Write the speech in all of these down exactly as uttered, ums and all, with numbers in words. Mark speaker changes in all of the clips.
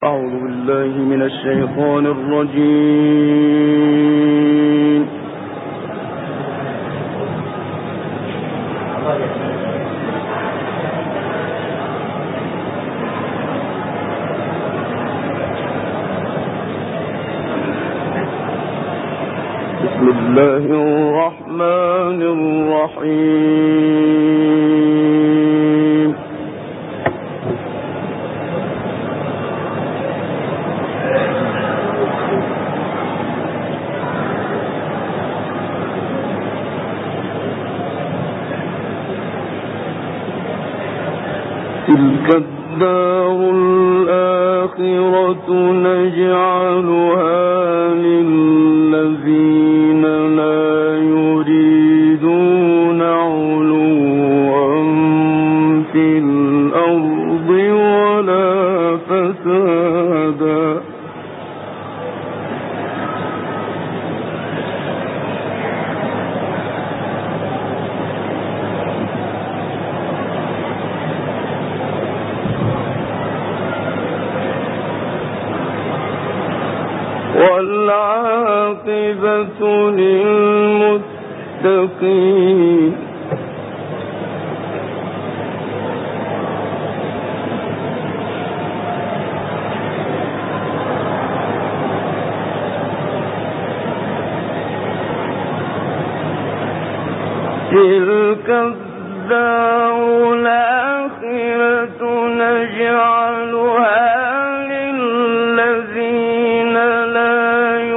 Speaker 1: أعوذ بالله من الشيطان الرجيم. بسم الله الرحمن الرحيم. تلك الدار الآخرة نجعلها للذين لا يريدون علوا في الأرض ولا فسادا. والعاقبة للمتقين. تلك الدار الآخرة نجعلها للذين لا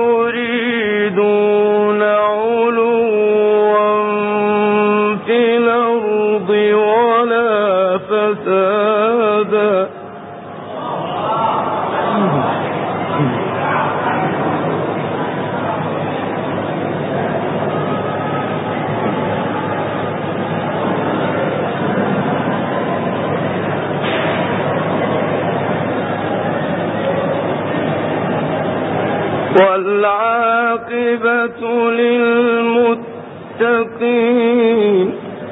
Speaker 1: يريدون علوا في الأرض ولا فسادا. والعاقبة للمتقين.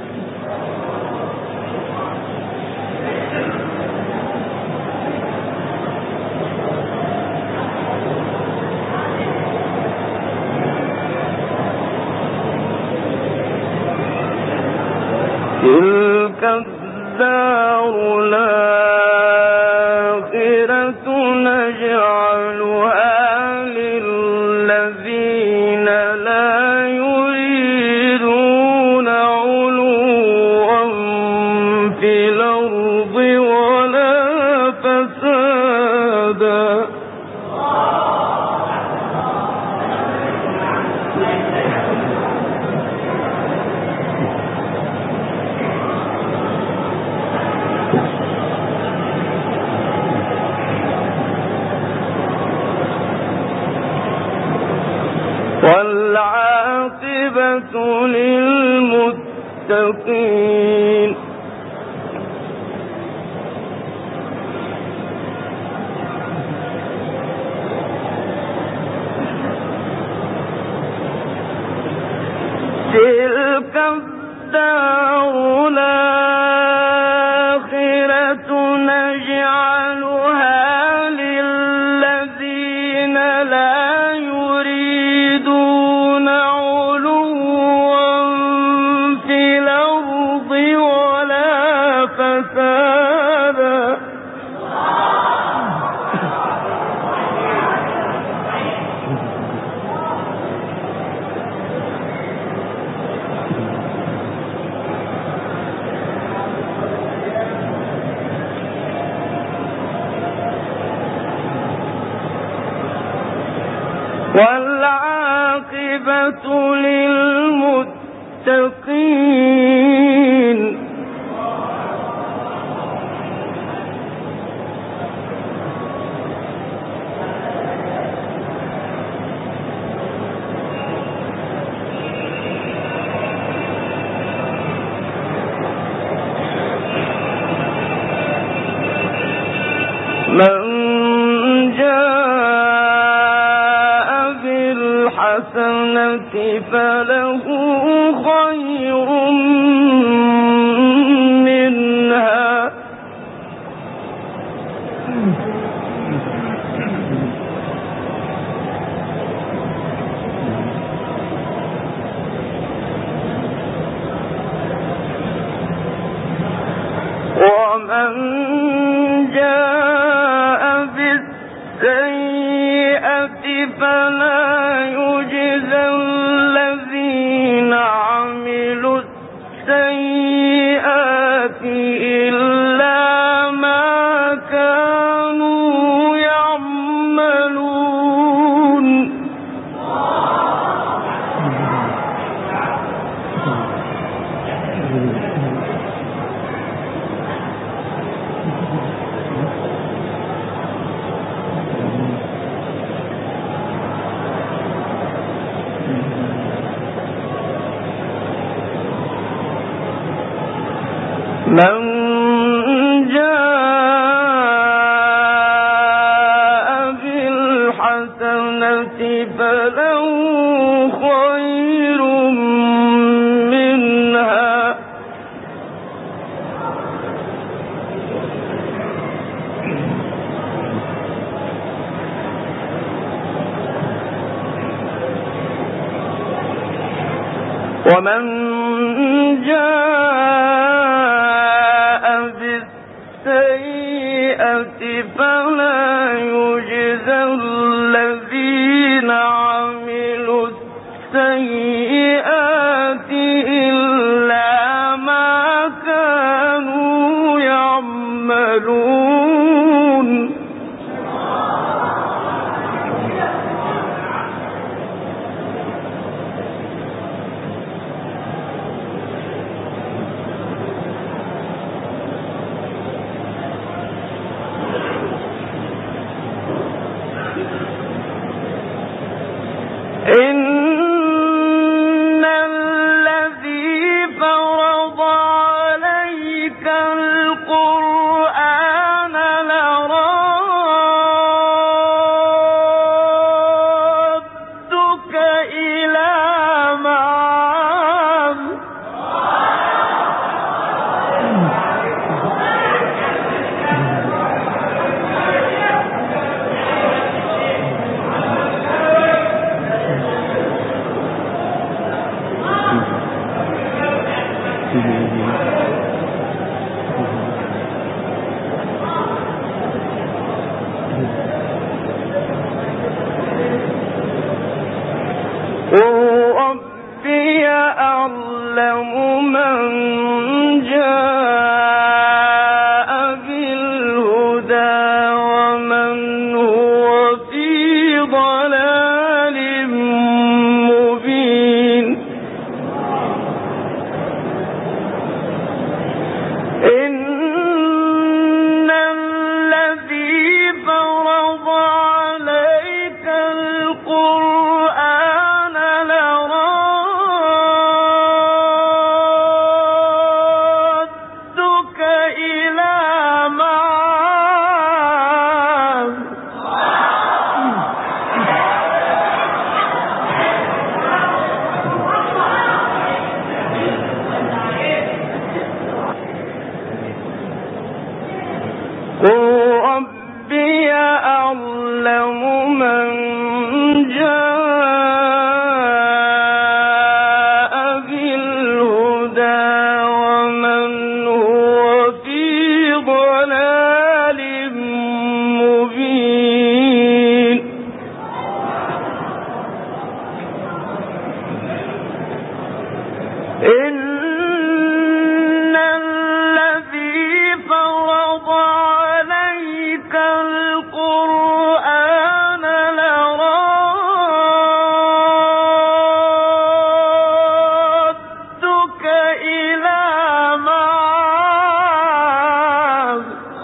Speaker 1: تلك الدار الآخرة نجعلها للذين لا يريدون علوا في الأرض ولا فسادا. والعاقبة للمتقين. تلك الدار الآخرة نجعلها للذين لا يريدون علوا في الأرض ولا فسادا. والعاقبة للمتقين. من جاء بالحسنة فله خير منها بالسيئة فلا يجزى الذين عملوا السيئات إلا ما كانوا يعملون. من جاء بالحسنة فله خير منها ومن جاء بالسيئة فلا يجزى الذين عملوا السيئات إلا ما كانوا يعملون. إن الذي فرض عليك القرآن لرادك إلى معاد قل ربي أعلم من جاء بالهدى ومن هو في ضلال مبين. إن الذي فرض عليك القرآن لرادك إلى معاد قل ربي أعلم من جاء بالهدى ومن هو في ضلال مبين. إن الذي فرض عليك القرآن لرادك إلى معاد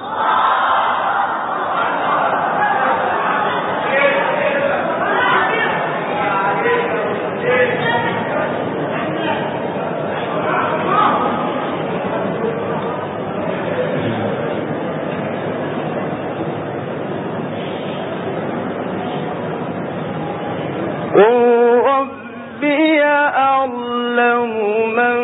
Speaker 1: قل ربي أعلم من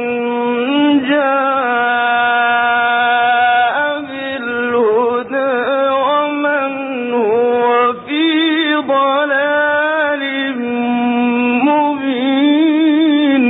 Speaker 1: جاء بالهدى ومن هو في ضلال مبين.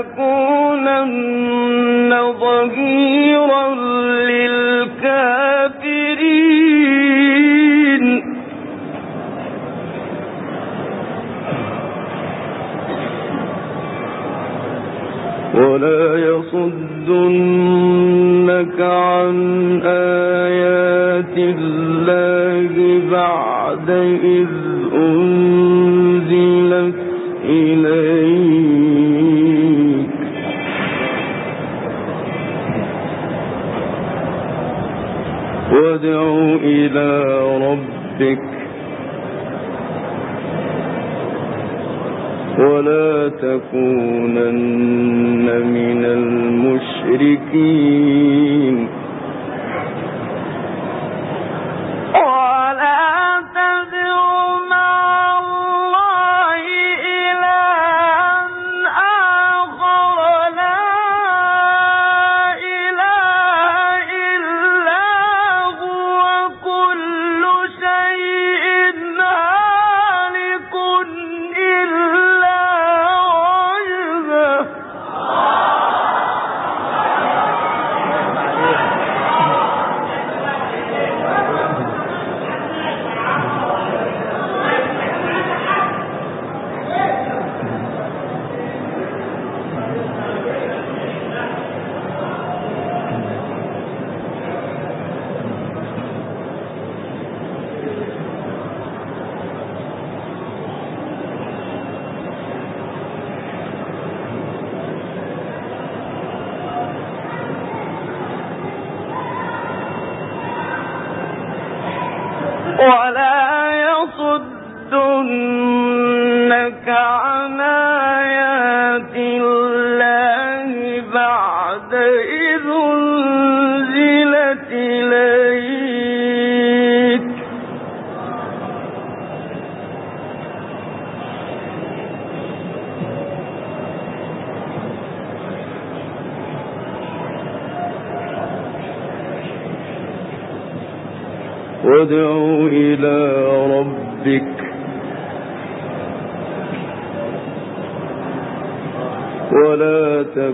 Speaker 1: تكونن ظهيرا للكافرين ولا يصدنك عن آيات الله بعد إذ أنزلت إليك وادع إلى ربك ولا تكونن من المشركين ولا يصدنك عن آيات الله بعد إذ أنزلت إليك وادع إلى ربك ولا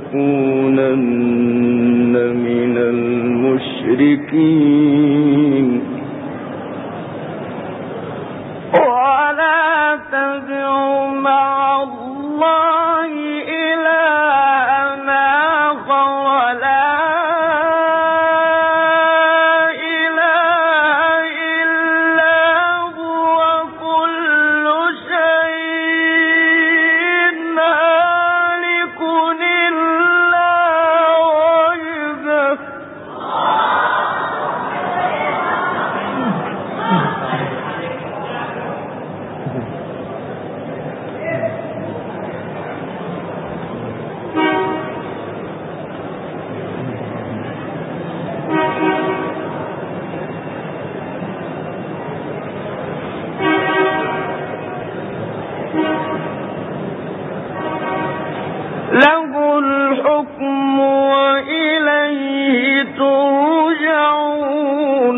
Speaker 1: تكونن من المشركين ولا تدع مع الله إلها آخر ولا له الحكم وإليه ترجعون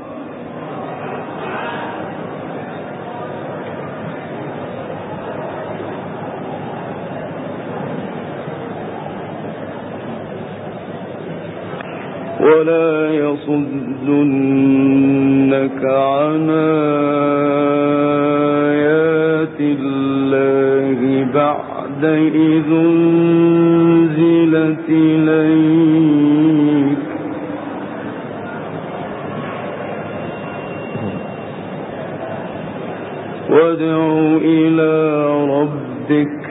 Speaker 1: ولا يصدنك عن آيات الله بعد إذ أنزلت إليك وادع إلى ربك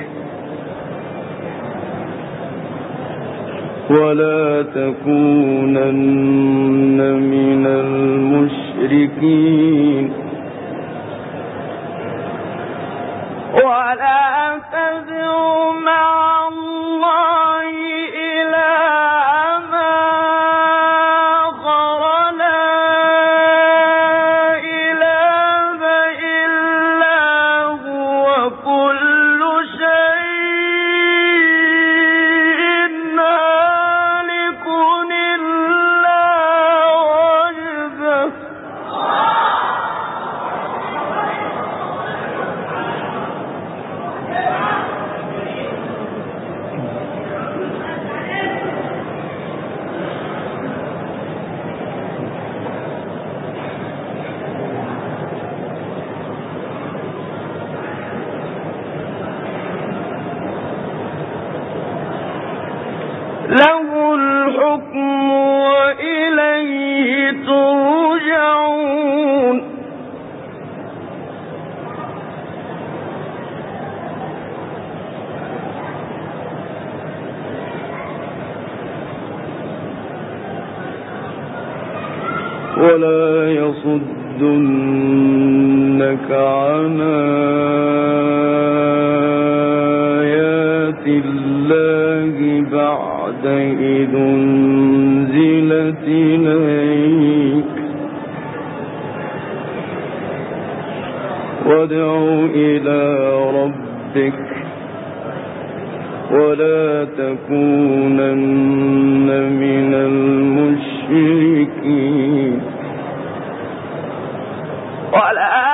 Speaker 1: ولا تكونن من المشركين ولا تدع مع الله إلها آخر لا إله إلا هو كل شيء هالك إلا وجهه له الحكم وإليه ترجعون. ولا يصدنك عن آيات الله بعد إذ أنزلت إليك وادع إلى ربك ولا تكونن من المشركين. ولا